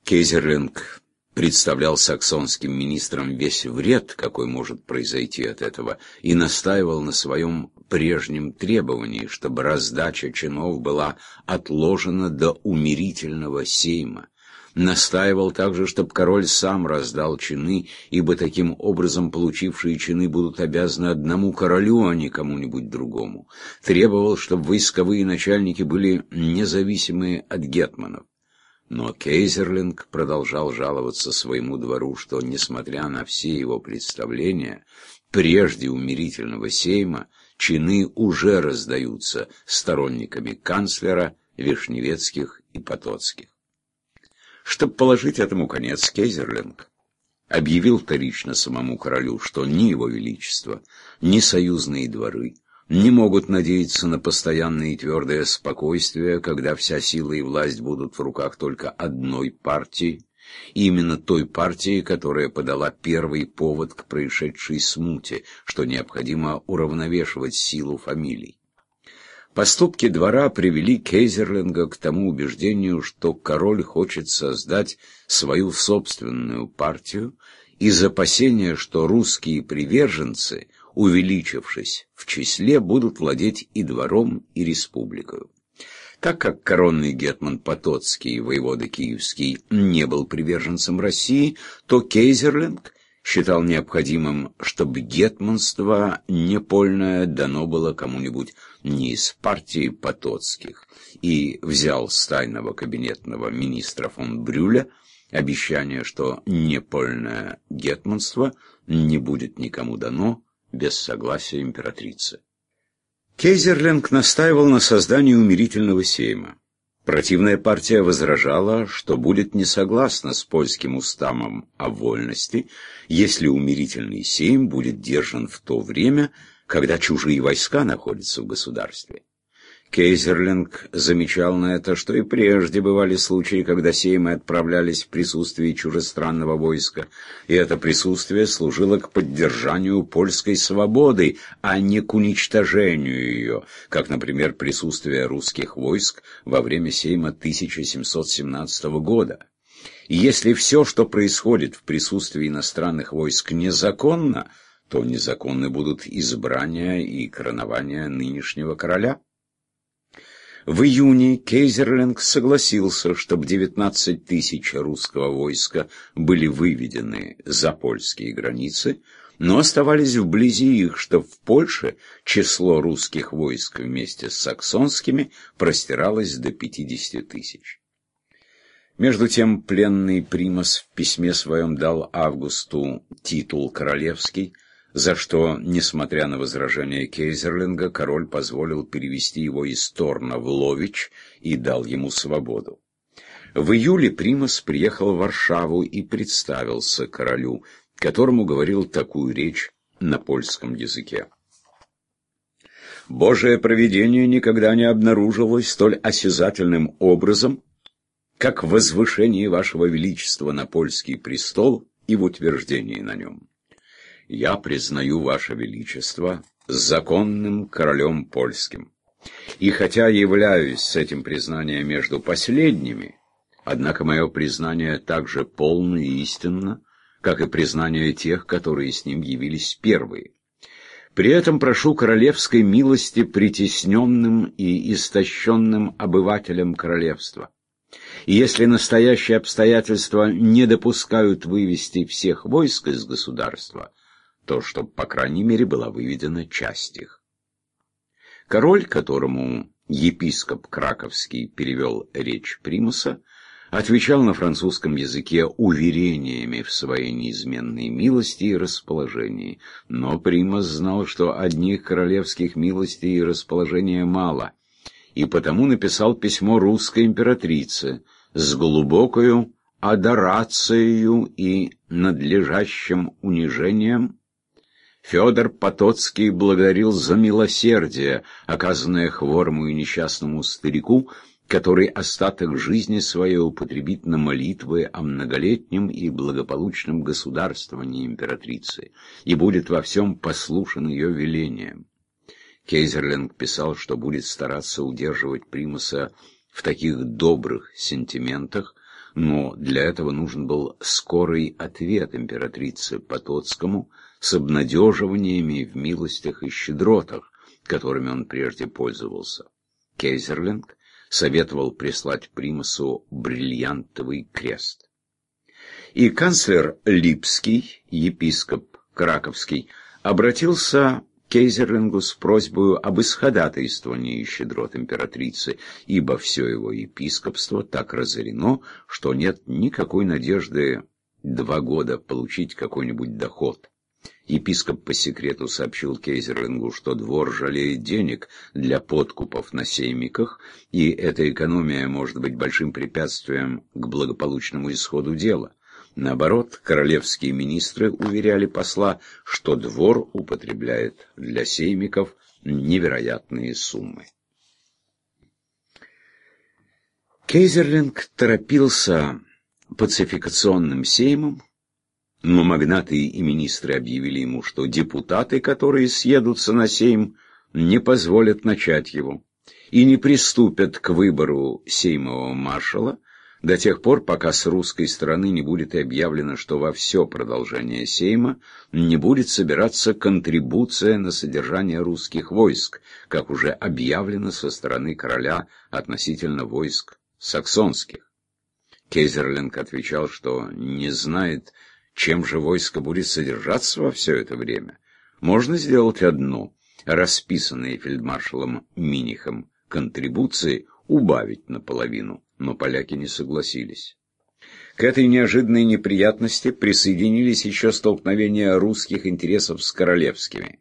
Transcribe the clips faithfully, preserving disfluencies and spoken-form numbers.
Кейзерлинг представлял саксонским министрам весь вред, какой может произойти от этого, и настаивал на своем прежнем требовании, чтобы раздача чинов была отложена до умирительного сейма. Настаивал также, чтобы король сам раздал чины, ибо таким образом получившие чины будут обязаны одному королю, а не кому-нибудь другому. Требовал, чтобы войсковые начальники были независимые от гетманов. Но Кейзерлинг продолжал жаловаться своему двору, что, несмотря на все его представления, прежде умирительного сейма чины уже раздаются сторонниками канцлера, Вишневецких и Потоцких. Чтобы положить этому конец, Кейзерлинг объявил вторично самому королю, что ни его величество, ни союзные дворы не могут надеяться на постоянное и твердое спокойствие, когда вся сила и власть будут в руках только одной партии, именно той партии, которая подала первый повод к происшедшей смуте, что необходимо уравновешивать силу фамилий. Поступки двора привели Кейзерлинга к тому убеждению, что король хочет создать свою собственную партию из опасения, что русские приверженцы, увеличившись в числе, будут владеть и двором, и республикой. Так как коронный гетман Потоцкий, воевода Киевский, не был приверженцем России, то Кейзерлинг считал необходимым, чтобы гетманство непольное дано было кому-нибудь не из партии Потоцких, и взял с тайного кабинетного министра фон Брюля обещание, что непольное гетманство не будет никому дано без согласия императрицы. Кейзерлинг настаивал на создании умирительного сейма. Противная партия возражала, что будет не согласна с польским уставом о вольности, если умирительный сейм будет держан в то время, когда чужие войска находятся в государстве. Кейзерлинг замечал на это, что и прежде бывали случаи, когда сеймы отправлялись в присутствии чужестранного войска, и это присутствие служило к поддержанию польской свободы, а не к уничтожению ее, как, например, присутствие русских войск во время сейма тысяча семьсот семнадцатого года. И если все, что происходит в присутствии иностранных войск, незаконно, то незаконны будут избрания и коронование нынешнего короля. В июне Кейзерлинг согласился, чтобы девятнадцать тысяч русского войска были выведены за польские границы, но оставались вблизи их, что в Польше число русских войск вместе с саксонскими простиралось до пятидесяти тысяч. Между тем пленный Примас в письме своем дал Августу титул королевский, за что, несмотря на возражения Кейзерлинга, король позволил перевести его из Торна в Лович и дал ему свободу. В июле Примас приехал в Варшаву и представился королю, которому говорил такую речь на польском языке. «Божие провидение никогда не обнаружилось столь осязательным образом, как в возвышении вашего величества на польский престол и в утверждении на нем. Я признаю ваше величество законным королем польским. И хотя являюсь с этим признанием между последними, однако мое признание так же полно и истинно, как и признание тех, которые с ним явились первые. При этом прошу королевской милости притесненным и истощенным обывателям королевства. И если настоящие обстоятельства не допускают вывести всех войск из государства, то, чтобы, по крайней мере, была выведена часть их». Король, которому епископ Краковский перевел речь Примуса, отвечал на французском языке уверениями в своей неизменной милости и расположении, но Примус знал, что одних королевских милостей и расположения мало, и потому написал письмо русской императрице с глубокою адорацией и надлежащим унижением. Федор Потоцкий благодарил за милосердие, оказанное хворому и несчастному старику, который остаток жизни своей употребит на молитвы о многолетнем и благополучном государствовании императрицы, и будет во всем послушен ее велениям. Кейзерлинг писал, что будет стараться удерживать Примуса в таких добрых сентиментах, но для этого нужен был скорый ответ императрице Потоцкому с обнадеживаниями в милостях и щедротах, которыми он прежде пользовался. Кейзерлинг советовал прислать примасу бриллиантовый крест. И канцлер Липский, епископ Краковский, обратился к Кейзерлингу с просьбой об исходатайствовании щедрот императрицы, ибо все его епископство так разорено, что нет никакой надежды два года получить какой-нибудь доход. Епископ по секрету сообщил Кейзерлингу, что двор жалеет денег для подкупов на сеймиках, и эта экономия может быть большим препятствием к благополучному исходу дела. Наоборот, королевские министры уверяли посла, что двор употребляет для сеймиков невероятные суммы. Кейзерлинг торопился пацификационным сеймом, но магнаты и министры объявили ему, что депутаты, которые съедутся на сейм, не позволят начать его и не приступят к выбору сеймового маршала до тех пор, пока с русской стороны не будет объявлено, что во все продолжение сейма не будет собираться контрибуция на содержание русских войск, как уже объявлено со стороны короля относительно войск саксонских. Кейзерлинг отвечал, что не знает, чем же войско будет содержаться во все это время. Можно сделать одно: расписанные фельдмаршалом Минихом контрибуции убавить наполовину, но поляки не согласились. К этой неожиданной неприятности присоединились еще столкновения русских интересов с королевскими.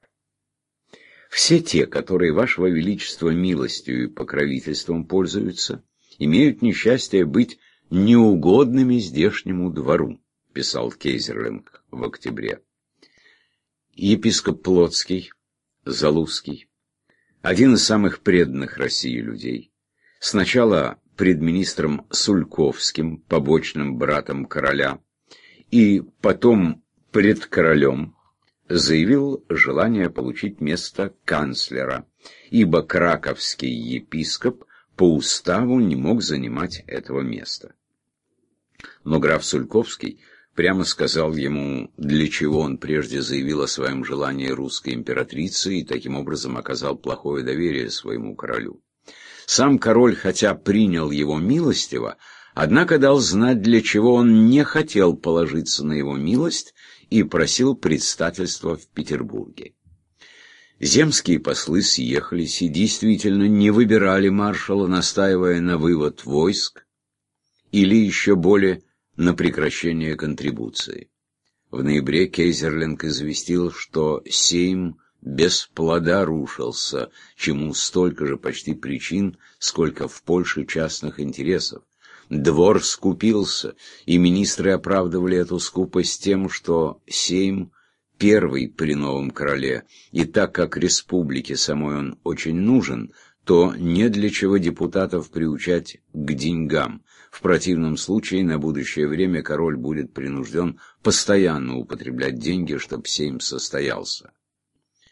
Все те, которые вашего величества милостью и покровительством пользуются, имеют несчастье быть неугодными здешнему двору, писал Кейзерлинг в октябре. Епископ Плотский, Залузский, один из самых преданных России людей, сначала пред министром Сульковским, побочным братом короля, и потом пред королем, заявил желание получить место канцлера, ибо краковский епископ по уставу не мог занимать этого места. Но граф Сульковский прямо сказал ему, для чего он прежде заявил о своем желании русской императрицы и таким образом оказал плохое доверие своему королю. Сам король, хотя принял его милостиво, однако дал знать, для чего он не хотел положиться на его милость и просил предстательства в Петербурге. Земские послы съехались и действительно не выбирали маршала, настаивая на вывод войск или еще более на прекращение контрибуции. В ноябре Кейзерлинг известил, что сейм без плода рушился, чему столько же почти причин, сколько в Польше частных интересов. Двор скупился, и министры оправдывали эту скупость тем, что сейм первый при новом короле, и так как республике самой он очень нужен, то не для чего депутатов приучать к деньгам. В противном случае на будущее время король будет принужден постоянно употреблять деньги, чтобы сейм состоялся.